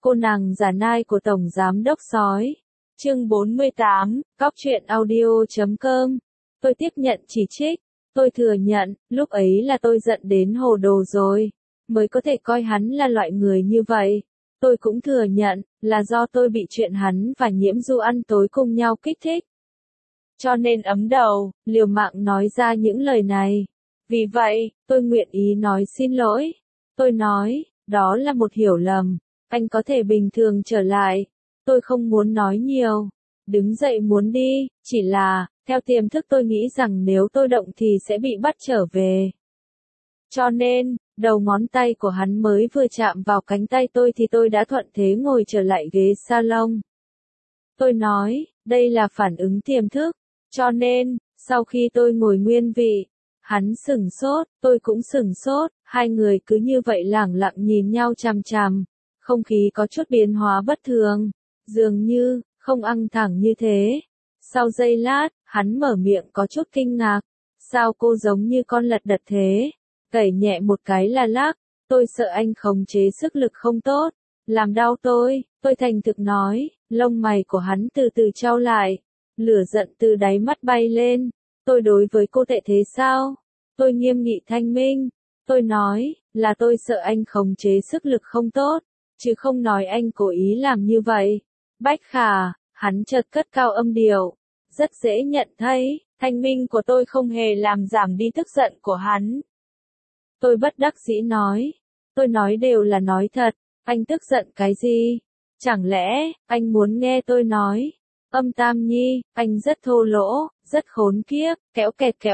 Cô nàng giả nai của Tổng Giám Đốc Sói. Chương 48, Cóc truyện audio.com. Tôi tiếp nhận chỉ trích. Tôi thừa nhận, lúc ấy là tôi giận đến hồ đồ rồi, mới có thể coi hắn là loại người như vậy. Tôi cũng thừa nhận, là do tôi bị chuyện hắn và Nhiễm Du ăn tối cùng nhau kích thích. Cho nên ấm đầu, liều mạng nói ra những lời này. Vì vậy, tôi nguyện ý nói xin lỗi. Tôi nói, đó là một hiểu lầm, anh có thể bình thường trở lại. Tôi không muốn nói nhiều. Đứng dậy muốn đi, chỉ là, theo tiềm thức tôi nghĩ rằng nếu tôi động thì sẽ bị bắt trở về. Cho nên, đầu ngón tay của hắn mới vừa chạm vào cánh tay tôi thì tôi đã thuận thế ngồi trở lại ghế salon. Tôi nói, đây là phản ứng tiềm thức. Cho nên, sau khi tôi ngồi nguyên vị, hắn sửng sốt, tôi cũng sửng sốt, hai người cứ như vậy lẳng lặng nhìn nhau chằm chằm. Không khí có chút biến hóa bất thường, dường như, không căng thẳng như thế. Sau giây lát, hắn mở miệng có chút kinh ngạc. Sao cô giống như con lật đật thế? Gẩy nhẹ một cái là lắc, tôi sợ anh khống chế sức lực không tốt, làm đau tôi thành thực nói, lông mày của hắn từ từ trao lại, lửa giận từ đáy mắt bay lên, tôi đối với cô tệ thế sao? Tôi nghiêm nghị thanh minh, tôi nói, là tôi sợ anh khống chế sức lực không tốt, chứ không nói anh cố ý làm như vậy. Bách Khả, hắn chợt cất cao âm điệu, rất dễ nhận thấy, thanh minh của tôi không hề làm giảm đi tức giận của hắn. Tôi bất đắc dĩ nói, tôi nói đều là nói thật, anh tức giận cái gì? Chẳng lẽ, anh muốn nghe tôi nói? Âm Tam Nhi, anh rất thô lỗ, rất khốn kiếp, kéo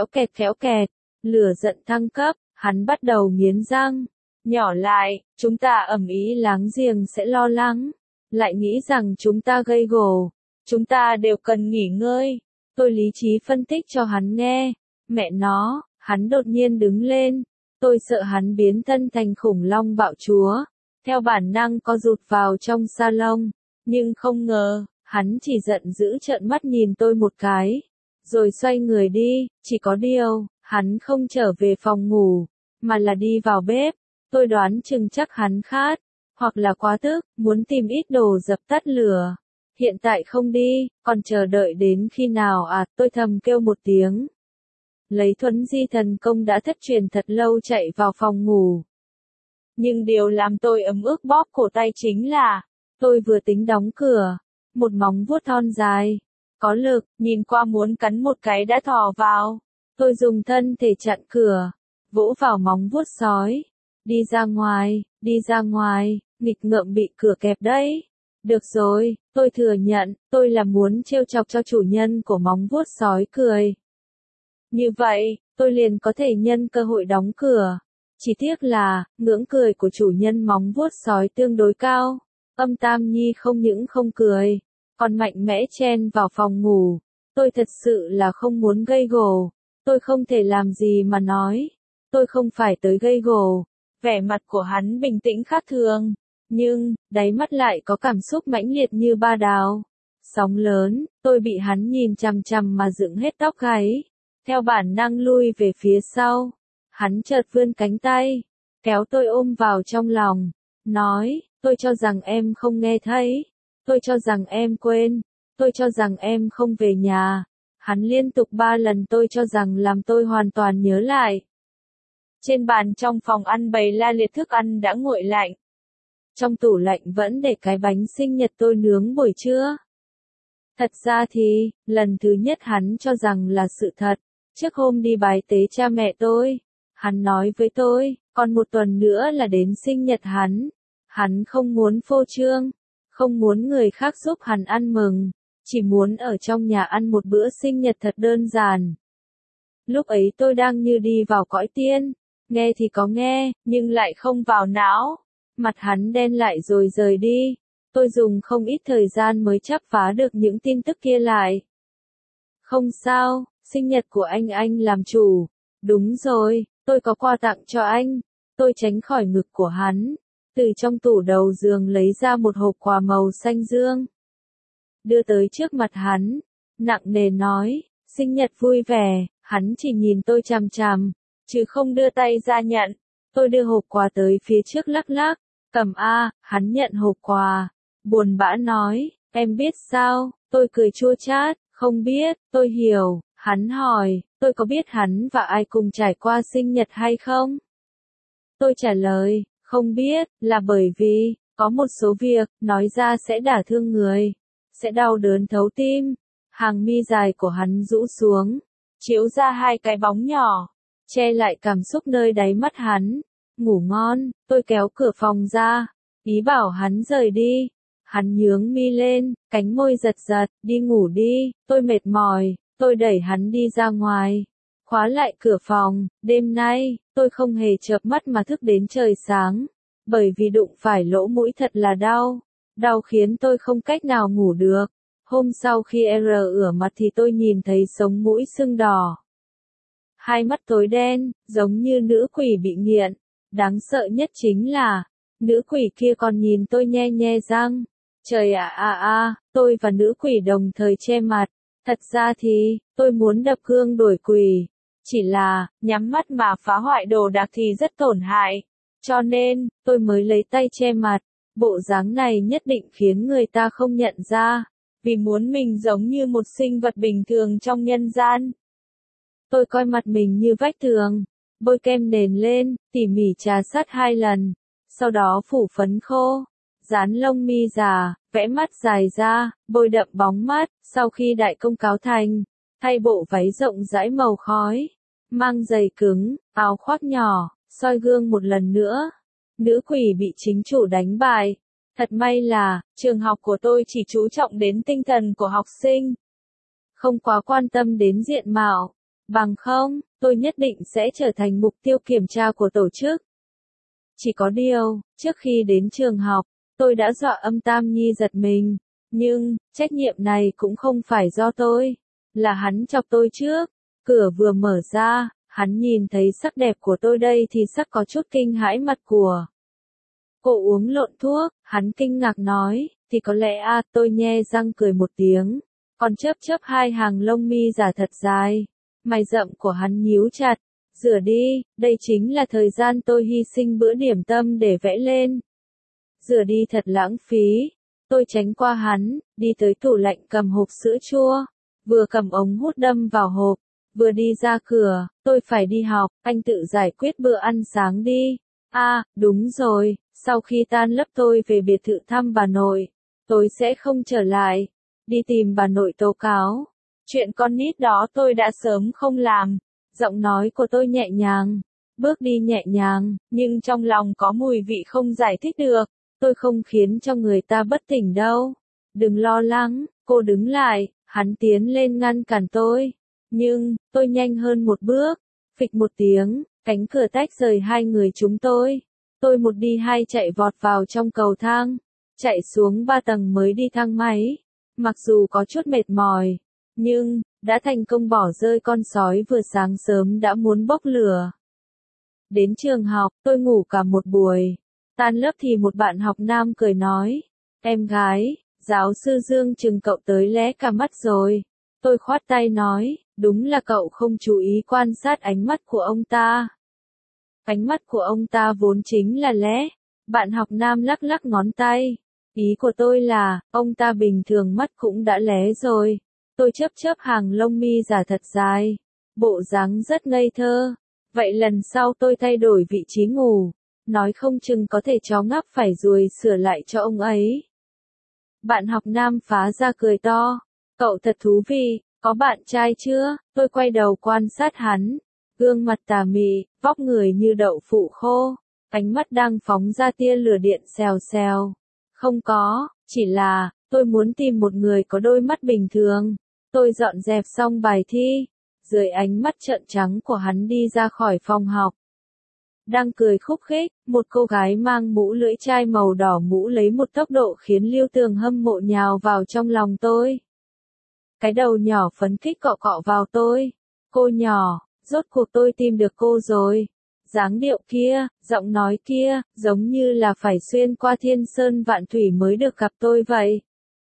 kẹt, lửa giận thăng cấp, hắn bắt đầu nghiến răng, nhỏ lại, chúng ta ầm ĩ láng giềng sẽ lo lắng, lại nghĩ rằng chúng ta gây gổ, chúng ta đều cần nghỉ ngơi. Tôi lý trí phân tích cho hắn nghe, mẹ nó, hắn đột nhiên đứng lên. Tôi sợ hắn biến thân thành khủng long bạo chúa, theo bản năng co rụt vào trong salon, nhưng không ngờ, hắn chỉ giận dữ trợn mắt nhìn tôi một cái, rồi xoay người đi, chỉ có điều, hắn không trở về phòng ngủ, mà là đi vào bếp. Tôi đoán chừng chắc hắn khát, hoặc là quá tức, muốn tìm ít đồ dập tắt lửa. Hiện tại không đi, còn chờ đợi đến khi nào à, tôi thầm kêu một tiếng. Lấy thuấn di thần công đã thất truyền thật lâu chạy vào phòng ngủ. Nhưng điều làm tôi ấm ức bóp cổ tay chính là, tôi vừa tính đóng cửa, một móng vuốt thon dài, có lực, nhìn qua muốn cắn một cái đã thò vào. Tôi dùng thân thể chặn cửa, vỗ vào móng vuốt sói. Đi ra ngoài, nghịch ngợm bị cửa kẹp đấy. Được rồi, tôi thừa nhận, tôi là muốn trêu chọc cho chủ nhân của móng vuốt sói cười. Như vậy, tôi liền có thể nhân cơ hội đóng cửa. Chỉ tiếc là, ngưỡng cười của chủ nhân móng vuốt sói tương đối cao. Âm Tam Nhi không những không cười, còn mạnh mẽ chen vào phòng ngủ. Tôi thật sự là không muốn gây gổ. Tôi không thể làm gì mà nói. Tôi không phải tới gây gổ. Vẻ mặt của hắn bình tĩnh khác thường. Nhưng, đáy mắt lại có cảm xúc mãnh liệt như ba đào. Sóng lớn, tôi bị hắn nhìn chằm chằm mà dựng hết tóc gáy. Theo bản năng lui về phía sau, hắn chợt vươn cánh tay, kéo tôi ôm vào trong lòng, nói, tôi cho rằng em không nghe thấy, tôi cho rằng em quên, tôi cho rằng em không về nhà. Hắn liên tục 3 lần tôi cho rằng làm tôi hoàn toàn nhớ lại. Trên bàn trong phòng ăn bày la liệt thức ăn đã nguội lạnh. Trong tủ lạnh vẫn để cái bánh sinh nhật tôi nướng buổi trưa. Thật ra thì, lần thứ nhất hắn cho rằng là sự thật. Trước hôm đi bái tế cha mẹ tôi, hắn nói với tôi, còn một tuần nữa là đến sinh nhật hắn. Hắn không muốn phô trương, không muốn người khác giúp hắn ăn mừng, chỉ muốn ở trong nhà ăn một bữa sinh nhật thật đơn giản. Lúc ấy tôi đang như đi vào cõi tiên, nghe thì có nghe, nhưng lại không vào não. Mặt hắn đen lại rồi rời đi. Tôi dùng không ít thời gian mới chắp vá được những tin tức kia lại. Không sao. Sinh nhật của anh làm chủ. Đúng rồi, tôi có quà tặng cho anh. Tôi tránh khỏi ngực của hắn. Từ trong tủ đầu giường lấy ra một hộp quà màu xanh dương. Đưa tới trước mặt hắn. Nặng nề nói, sinh nhật vui vẻ. Hắn chỉ nhìn tôi chằm chằm, chứ không đưa tay ra nhận. Tôi đưa hộp quà tới phía trước lắc lắc. Cầm a, hắn nhận hộp quà, buồn bã nói, em biết sao, tôi cười chua chát, không biết, tôi hiểu, hắn hỏi, tôi có biết hắn và ai cùng trải qua sinh nhật hay không? Tôi trả lời, không biết, là bởi vì, có một số việc, nói ra sẽ đả thương người, sẽ đau đớn thấu tim. Hàng mi dài của hắn rũ xuống, chiếu ra hai cái bóng nhỏ, che lại cảm xúc nơi đáy mắt hắn. Ngủ ngon, tôi kéo cửa phòng ra, ý bảo hắn rời đi. Hắn nhướng mi lên, cánh môi giật giật, đi ngủ đi, tôi mệt mỏi, tôi đẩy hắn đi ra ngoài. Khóa lại cửa phòng, đêm nay, tôi không hề chợp mắt mà thức đến trời sáng, bởi vì đụng phải lỗ mũi thật là đau, đau khiến tôi không cách nào ngủ được. Hôm sau khi rửa mặt thì tôi nhìn thấy sống mũi sưng đỏ. Hai mắt tối đen, giống như nữ quỷ bị nghiện. Đáng sợ nhất chính là, nữ quỷ kia còn nhìn tôi nhe nhe răng. Trời ạ tôi và nữ quỷ đồng thời che mặt. Thật ra thì, tôi muốn đập gương đổi quỷ. Chỉ là, nhắm mắt mà phá hoại đồ đạc thì rất tổn hại. Cho nên, tôi mới lấy tay che mặt. Bộ dáng này nhất định khiến người ta không nhận ra. Vì muốn mình giống như một sinh vật bình thường trong nhân gian. Tôi coi mặt mình như vách tường, bôi kem nền lên, tỉ mỉ trà sát 2 lần, sau đó phủ phấn khô, dán lông mi già, vẽ mắt dài ra, bôi đậm bóng mắt. Sau khi đại công cáo thành, thay bộ váy rộng rãi màu khói, mang giày cứng, áo khoác nhỏ, soi gương một lần nữa. Nữ quỷ bị chính chủ đánh bại. Thật may là, trường học của tôi chỉ chú trọng đến tinh thần của học sinh, không quá quan tâm đến diện mạo. Bằng không, tôi nhất định sẽ trở thành mục tiêu kiểm tra của tổ chức. Chỉ có điều, trước khi đến trường học, tôi đã dọa âm Tam Nhi giật mình. Nhưng, trách nhiệm này cũng không phải do tôi, là hắn chọc tôi trước. Cửa vừa mở ra, hắn nhìn thấy sắc đẹp của tôi đây thì sắc có chút kinh hãi mặt của. Cô uống lộn thuốc, hắn kinh ngạc nói, thì có lẽ tôi nhe răng cười một tiếng, còn chớp chớp hai hàng lông mi giả thật dài. Mày rậm của hắn nhíu chặt, rửa đi, đây chính là thời gian tôi hy sinh bữa điểm tâm để vẽ lên. Rửa đi thật lãng phí. Tôi tránh qua hắn, đi tới tủ lạnh cầm hộp sữa chua, vừa cầm ống hút đâm vào hộp, vừa đi ra cửa. Tôi phải đi học, anh tự giải quyết bữa ăn sáng đi. Đúng rồi, sau khi tan lớp tôi về biệt thự thăm bà nội, tôi sẽ không trở lại, đi tìm bà nội tố cáo. Chuyện con nít đó tôi đã sớm không làm. Giọng nói của tôi nhẹ nhàng, bước đi nhẹ nhàng, nhưng trong lòng có mùi vị không giải thích được. Tôi không khiến cho người ta bất tỉnh đâu. Đừng lo lắng, cô đứng lại, hắn tiến lên ngăn cản tôi. Nhưng, tôi nhanh hơn một bước. Phịch một tiếng, cánh cửa tách rời hai người chúng tôi. Tôi một đi hai chạy vọt vào trong cầu thang. Chạy xuống 3 tầng mới đi thang máy. Mặc dù có chút mệt mỏi, nhưng, đã thành công bỏ rơi con sói vừa sáng sớm đã muốn bốc lửa. Đến trường học, tôi ngủ cả một buổi. Tan lớp thì một bạn học nam cười nói, em gái, giáo sư Dương chừng cậu tới lé cả mắt rồi. Tôi khoát tay nói, đúng là cậu không chú ý quan sát ánh mắt của ông ta. Ánh mắt của ông ta vốn chính là lé. Bạn học nam lắc lắc ngón tay. Ý của tôi là, ông ta bình thường mắt cũng đã lé rồi. Tôi chớp chớp hàng lông mi giả thật dài. Bộ dáng rất ngây thơ. Vậy lần sau tôi thay đổi vị trí ngủ. Nói không chừng có thể chó ngáp phải ruồi sửa lại cho ông ấy. Bạn học nam phá ra cười to. Cậu thật thú vị, có bạn trai chưa? Tôi quay đầu quan sát hắn. Gương mặt tà mị, vóc người như đậu phụ khô. Ánh mắt đang phóng ra tia lửa điện xèo xèo. Không có, chỉ là, tôi muốn tìm một người có đôi mắt bình thường. Tôi dọn dẹp xong bài thi. Dưới ánh mắt trợn trắng của hắn đi ra khỏi phòng học. Đang cười khúc khích, một cô gái mang mũ lưỡi chai màu đỏ mũ lấy một tốc độ khiến Lưu Tường hâm mộ nhào vào trong lòng tôi. Cái đầu nhỏ phấn khích cọ cọ vào tôi. Cô nhỏ, rốt cuộc tôi tìm được cô rồi. Dáng điệu kia, giọng nói kia, giống như là phải xuyên qua thiên sơn vạn thủy mới được gặp tôi vậy.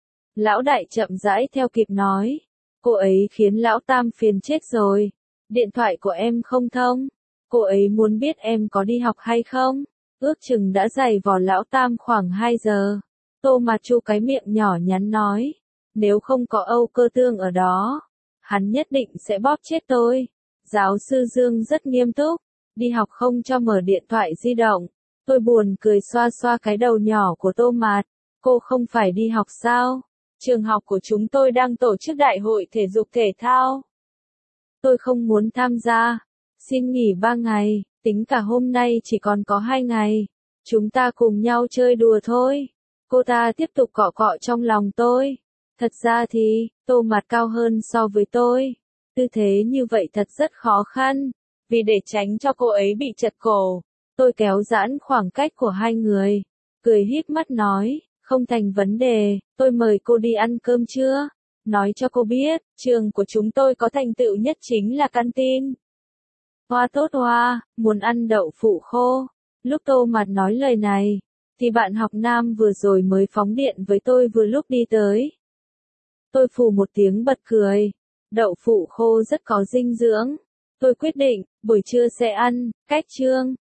Lão đại chậm rãi theo kịp nói. Cô ấy khiến lão tam phiền chết rồi. Điện thoại của em không thông. Cô ấy muốn biết em có đi học hay không. ước chừng đã dày vò lão tam khoảng 2 giờ. Tô Mạt chu cái miệng nhỏ nhắn nói, nếu không có Âu Cơ Tương ở đó, hắn nhất định sẽ bóp chết tôi. Giáo sư Dương rất nghiêm túc, đi học không cho mở điện thoại di động. Tôi buồn cười xoa xoa cái đầu nhỏ của Tô Mạt, cô không phải đi học sao? Trường học của chúng tôi đang tổ chức đại hội thể dục thể thao. Tôi không muốn tham gia, xin nghỉ 3 ngày, tính cả hôm nay chỉ còn có 2 ngày. Chúng ta cùng nhau chơi đùa thôi. Cô ta tiếp tục cọ cọ trong lòng tôi. Thật ra thì, Tô Mạt cao hơn so với tôi. Tư thế như vậy thật rất khó khăn. Vì để tránh cho cô ấy bị chật cổ, tôi kéo giãn khoảng cách của hai người. Cười híp mắt nói, không thành vấn đề, tôi mời cô đi ăn cơm trưa. Nói cho cô biết, trường của chúng tôi có thành tựu nhất chính là canteen. Hoa tốt hoa, muốn ăn đậu phụ khô. Lúc Tô Mạt nói lời này, thì bạn học nam vừa rồi mới phóng điện với tôi vừa lúc đi tới. Tôi phù một tiếng bật cười. Đậu phụ khô rất có dinh dưỡng. Tôi quyết định, buổi trưa sẽ ăn, cách chương.